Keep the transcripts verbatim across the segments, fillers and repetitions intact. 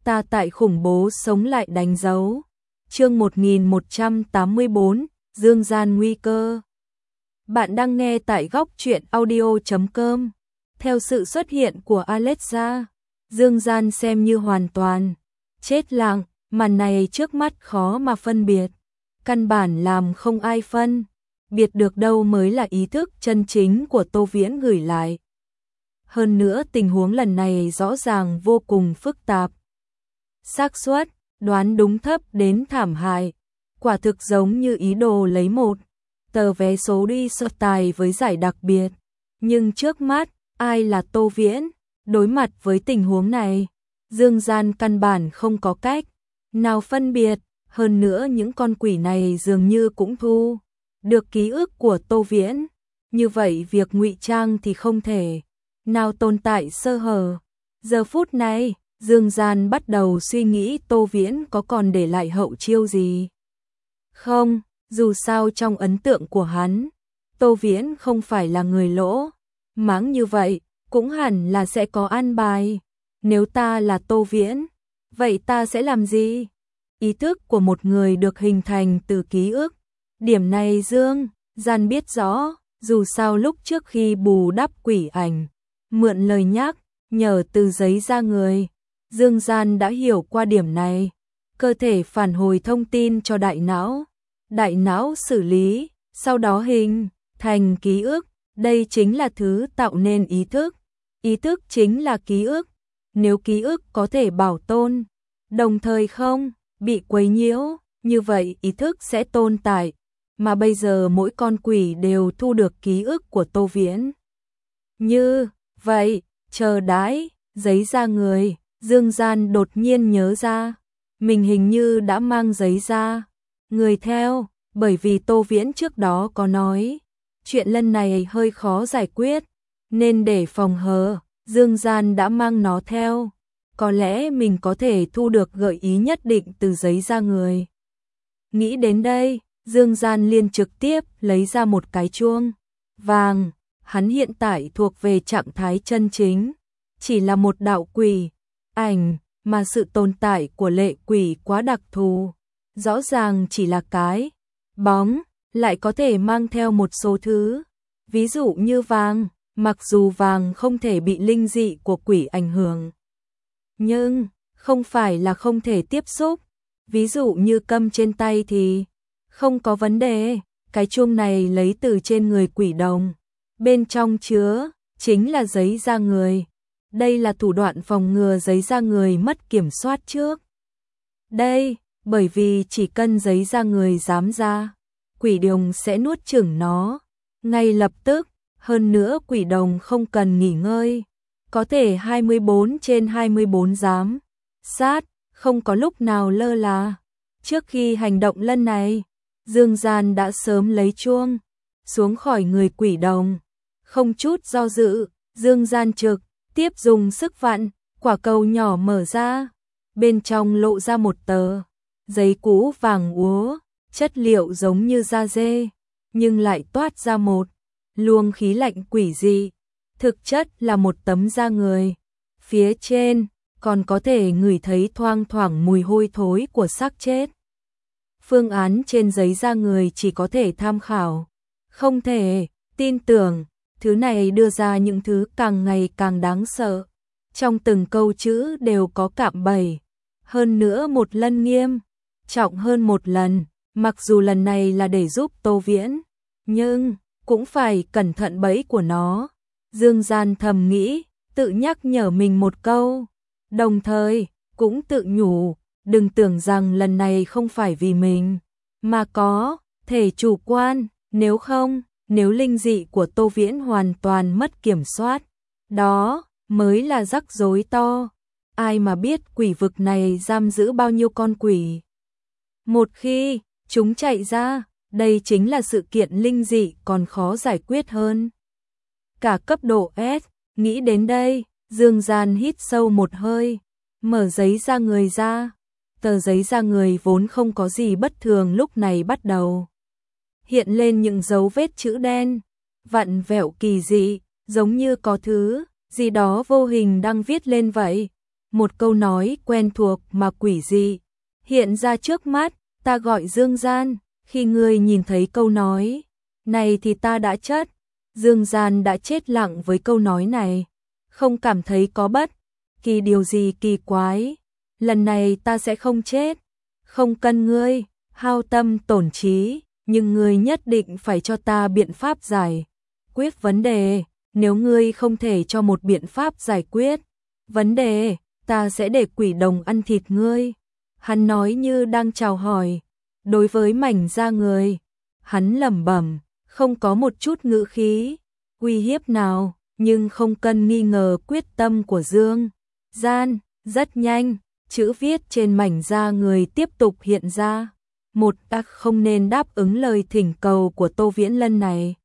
Ta tại khủng bố sống lại đánh dấu. Chương một nghìn một trăm tám mươi bốn, Dương Gian nguy cơ. Bạn đang nghe tại góc truyện audio chấm com. Theo sự xuất hiện của Alexa, Dương Gian xem như hoàn toàn chết lặng, màn này trước mắt khó mà phân biệt. Căn bản làm không ai phân biệt được đâu mới là ý thức chân chính của Tô Viễn gửi lại. Hơn nữa tình huống lần này rõ ràng vô cùng phức tạp. Xác suất đoán đúng thấp đến thảm hại, quả thực giống như ý đồ lấy một tờ vé số đi so tài với giải đặc biệt. Nhưng trước mắt, ai là Tô Viễn? Đối mặt với tình huống này, Dương Gian căn bản không có cách nào phân biệt, hơn nữa những con quỷ này dường như cũng thu được ký ức của Tô Viễn. Như vậy việc ngụy trang thì không thể nào tồn tại sơ hở. Giờ phút này, Dương Gian bắt đầu suy nghĩ Tô Viễn có còn để lại hậu chiêu gì không, dù sao trong ấn tượng của hắn, Tô Viễn không phải là người lỗ mãng như vậy, cũng hẳn là sẽ có an bài. Nếu ta là Tô Viễn, vậy ta sẽ làm gì? Ý thức của một người được hình thành từ ký ức. Điểm này Dương Gian biết rõ, dù sao lúc trước khi bù đắp quỷ ảnh, mượn lời nhắc nhở từ giấy ra người, Dương Gian đã hiểu qua điểm này. Cơ thể phản hồi thông tin cho đại não, đại não xử lý, sau đó hình thành ký ức. Đây chính là thứ tạo nên ý thức. Ý thức chính là ký ức. Nếu ký ức có thể bảo tồn, đồng thời không bị quấy nhiễu, như vậy ý thức sẽ tồn tại. Mà bây giờ mỗi con quỷ đều thu được ký ức của Tô Viễn. Như vậy, chờ đãi, giấy ra người, Dương Gian đột nhiên nhớ ra, mình hình như đã mang giấy ra người theo, bởi vì Tô Viễn trước đó có nói, chuyện lần này hơi khó giải quyết, nên để phòng hờ, Dương Gian đã mang nó theo. Có lẽ mình có thể thu được gợi ý nhất định từ giấy ra người. Nghĩ đến đây, Dương Gian liền trực tiếp lấy ra một cái chuông vàng. Hắn hiện tại thuộc về trạng thái chân chính, chỉ là một đạo quỷ ảnh, mà sự tồn tại của lệ quỷ quá đặc thù. Rõ ràng chỉ là cái bóng, lại có thể mang theo một số thứ. Ví dụ như vàng, mặc dù vàng không thể bị linh dị của quỷ ảnh hưởng, nhưng không phải là không thể tiếp xúc. Ví dụ như cầm trên tay thì không có vấn đề. Cái chuông này lấy từ trên người quỷ đồng, bên trong chứa chính là giấy da người. Đây là thủ đoạn phòng ngừa giấy da người mất kiểm soát trước đây, bởi vì chỉ cần giấy da người dám ra, quỷ đồng sẽ nuốt chửng nó ngay lập tức. Hơn nữa quỷ đồng không cần nghỉ ngơi, có thể hai mươi bốn trên hai mươi bốn giám sát, không có lúc nào lơ là. Trước khi hành động lần này, Dương Gian đã sớm lấy chuông xuống khỏi người quỷ đồng. Không chút do dự, Dương Gian trực tiếp dùng sức vặn, quả cầu nhỏ mở ra, bên trong lộ ra một tờ giấy cũ vàng úa, chất liệu giống như da dê, nhưng lại toát ra một luồng khí lạnh quỷ dị. Thực chất là một tấm da người, phía trên còn có thể ngửi thấy thoang thoảng mùi hôi thối của xác chết. Phương án trên giấy da người chỉ có thể tham khảo, không thể tin tưởng. Thứ này đưa ra những thứ càng ngày càng đáng sợ. Trong từng câu chữ đều có cạm bẫy, hơn nữa một lần nghiêm trọng hơn một lần. Mặc dù lần này là để giúp Tô Viễn, nhưng cũng phải cẩn thận bẫy của nó. Dương Gian thầm nghĩ, tự nhắc nhở mình một câu, đồng thời cũng tự nhủ, đừng tưởng rằng lần này không phải vì mình, mà có thể chủ quan. Nếu không, nếu linh dị của Tô Viễn hoàn toàn mất kiểm soát, đó mới là rắc rối to. Ai mà biết quỷ vực này giam giữ bao nhiêu con quỷ. Một khi chúng chạy ra, đây chính là sự kiện linh dị còn khó giải quyết hơn cả cấp độ S. Nghĩ đến đây, Dương Gian hít sâu một hơi, mở giấy da người ra. Tờ giấy da người vốn không có gì bất thường lúc này bắt đầu hiện lên những dấu vết chữ đen, vặn vẹo kỳ dị, giống như có thứ gì đó vô hình đang viết lên vậy. một câu nói quen thuộc mà quỷ dị hiện ra trước mắt, ta gọi Dương Gian, khi ngươi nhìn thấy câu nói này thì ta đã chết. Dương Gian đã chết lặng với câu nói này, không cảm thấy có bất kỳ điều gì kỳ quái. Lần này ta sẽ không chết, không cần ngươi hao tâm tổn trí, nhưng ngươi nhất định phải cho ta biện pháp giải quyết vấn đề. Nếu ngươi không thể cho một biện pháp giải quyết vấn đề, ta sẽ để quỷ đồng ăn thịt ngươi. Hắn nói như đang chào hỏi. Đối với mảnh da người, hắn lẩm bẩm, không có một chút ngữ khí uy hiếp nào, nhưng không cần nghi ngờ quyết tâm của Dương Gian. Rất nhanh, chữ viết trên mảnh da người tiếp tục hiện ra. Một ác không nên đáp ứng lời thỉnh cầu của Tô Viễn lần này.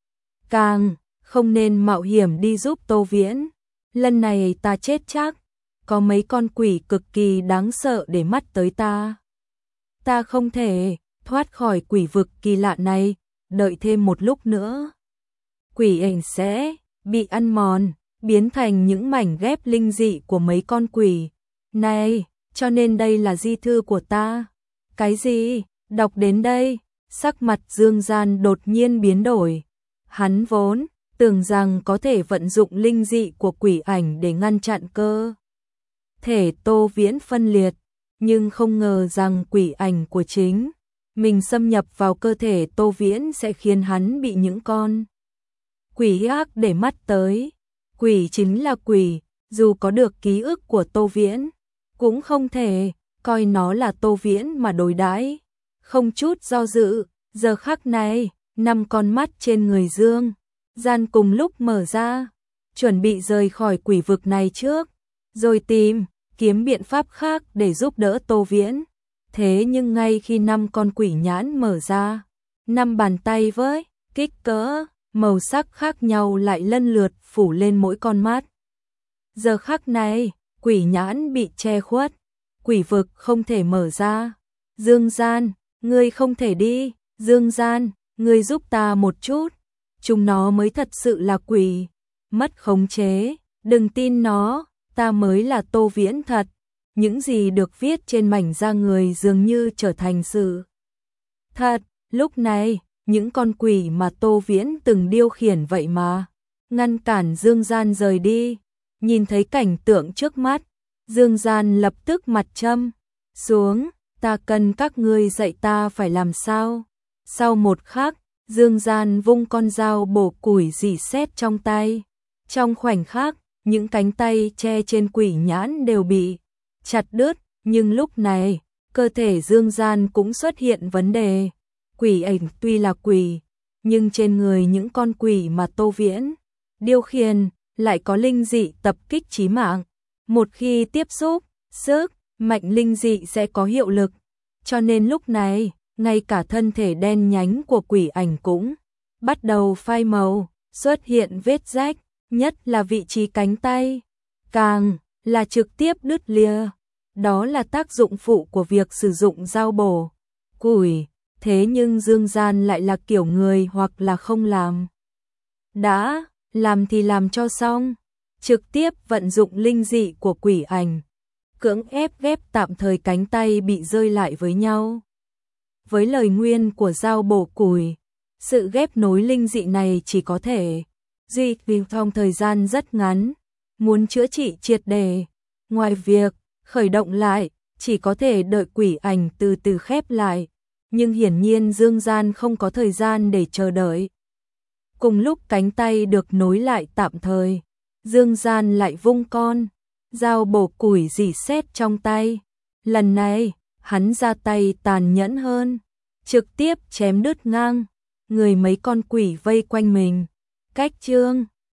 Càng không nên mạo hiểm đi giúp Tô Viễn. Lần này ta chết chắc. Có mấy con quỷ cực kỳ đáng sợ để mắt tới ta. Ta không thể thoát khỏi quỷ vực kỳ lạ này, đợi thêm một lúc nữa. Quỷ ảnh sẽ bị ăn mòn, biến thành những mảnh ghép linh dị của mấy con quỷ này, cho nên đây là di thư của ta. Cái gì? Đọc đến đây, sắc mặt Dương Gian đột nhiên biến đổi. Hắn vốn tưởng rằng có thể vận dụng linh dị của quỷ ảnh để ngăn chặn cơ thể Tô Viễn phân liệt, nhưng không ngờ rằng quỷ ảnh của chính mình xâm nhập vào cơ thể Tô Viễn sẽ khiến hắn bị những con quỷ ác để mắt tới. Quỷ chính là quỷ, dù có được ký ức của Tô Viễn, cũng không thể coi nó là Tô Viễn mà đối đãi. Không chút do dự, giờ khắc này, năm con mắt trên người Dương Gian cùng lúc mở ra, chuẩn bị rời khỏi quỷ vực này trước, rồi tìm kiếm biện pháp khác để giúp đỡ Tô Viễn. Thế nhưng ngay khi năm con quỷ nhãn mở ra, năm bàn tay với kích cỡ, màu sắc khác nhau lại lần lượt phủ lên mỗi con mắt. Giờ khắc này, quỷ nhãn bị che khuất, quỷ vực không thể mở ra. Dương Gian, ngươi không thể đi. Dương Gian, ngươi giúp ta một chút. Chúng nó mới thật sự là quỷ, mất khống chế, đừng tin nó, ta mới là Tô Viễn thật. Những gì được viết trên mảnh da người dường như trở thành sự thật. Lúc này, những con quỷ mà Tô Viễn từng điều khiển vậy mà ngăn cản Dương Gian rời đi. Nhìn thấy cảnh tượng trước mắt, Dương Gian lập tức mặt châm xuống, ta cần các ngươi dạy ta phải làm sao. Sau một khắc, Dương Gian vung con dao bổ củi rỉ sét trong tay. Trong khoảnh khắc, những cánh tay che trên quỷ nhãn đều bị chặt đứt, nhưng lúc này, cơ thể Dương Gian cũng xuất hiện vấn đề. Quỷ ảnh tuy là quỷ, nhưng trên người những con quỷ mà Tô Viễn điều khiển lại có linh dị tập kích chí mạng. Một khi tiếp xúc, sức mạnh linh dị sẽ có hiệu lực, cho nên lúc này, ngay cả thân thể đen nhánh của quỷ ảnh cũng bắt đầu phai màu, xuất hiện vết rách, nhất là vị trí cánh tay, càng là trực tiếp đứt lìa. Đó là tác dụng phụ của việc sử dụng dao bổ củi. Thế nhưng Dương Gian lại là kiểu người hoặc là không làm. Đã làm thì làm cho xong, trực tiếp vận dụng linh dị của quỷ ảnh, cưỡng ép ghép tạm thời cánh tay bị rơi lại với nhau. Với lời nguyên của dao bổ củi, sự ghép nối linh dị này chỉ có thể duy trì trong thời gian rất ngắn. Muốn chữa trị triệt đề, ngoài việc khởi động lại, chỉ có thể đợi quỷ ảnh từ từ khép lại. Nhưng hiển nhiên Dương Gian không có thời gian để chờ đợi. Cùng lúc cánh tay được nối lại tạm thời, Dương Gian lại vung con dao bổ củi rỉ sét trong tay. Lần này, hắn ra tay tàn nhẫn hơn, trực tiếp chém đứt ngang người mấy con quỷ vây quanh mình. Cách chương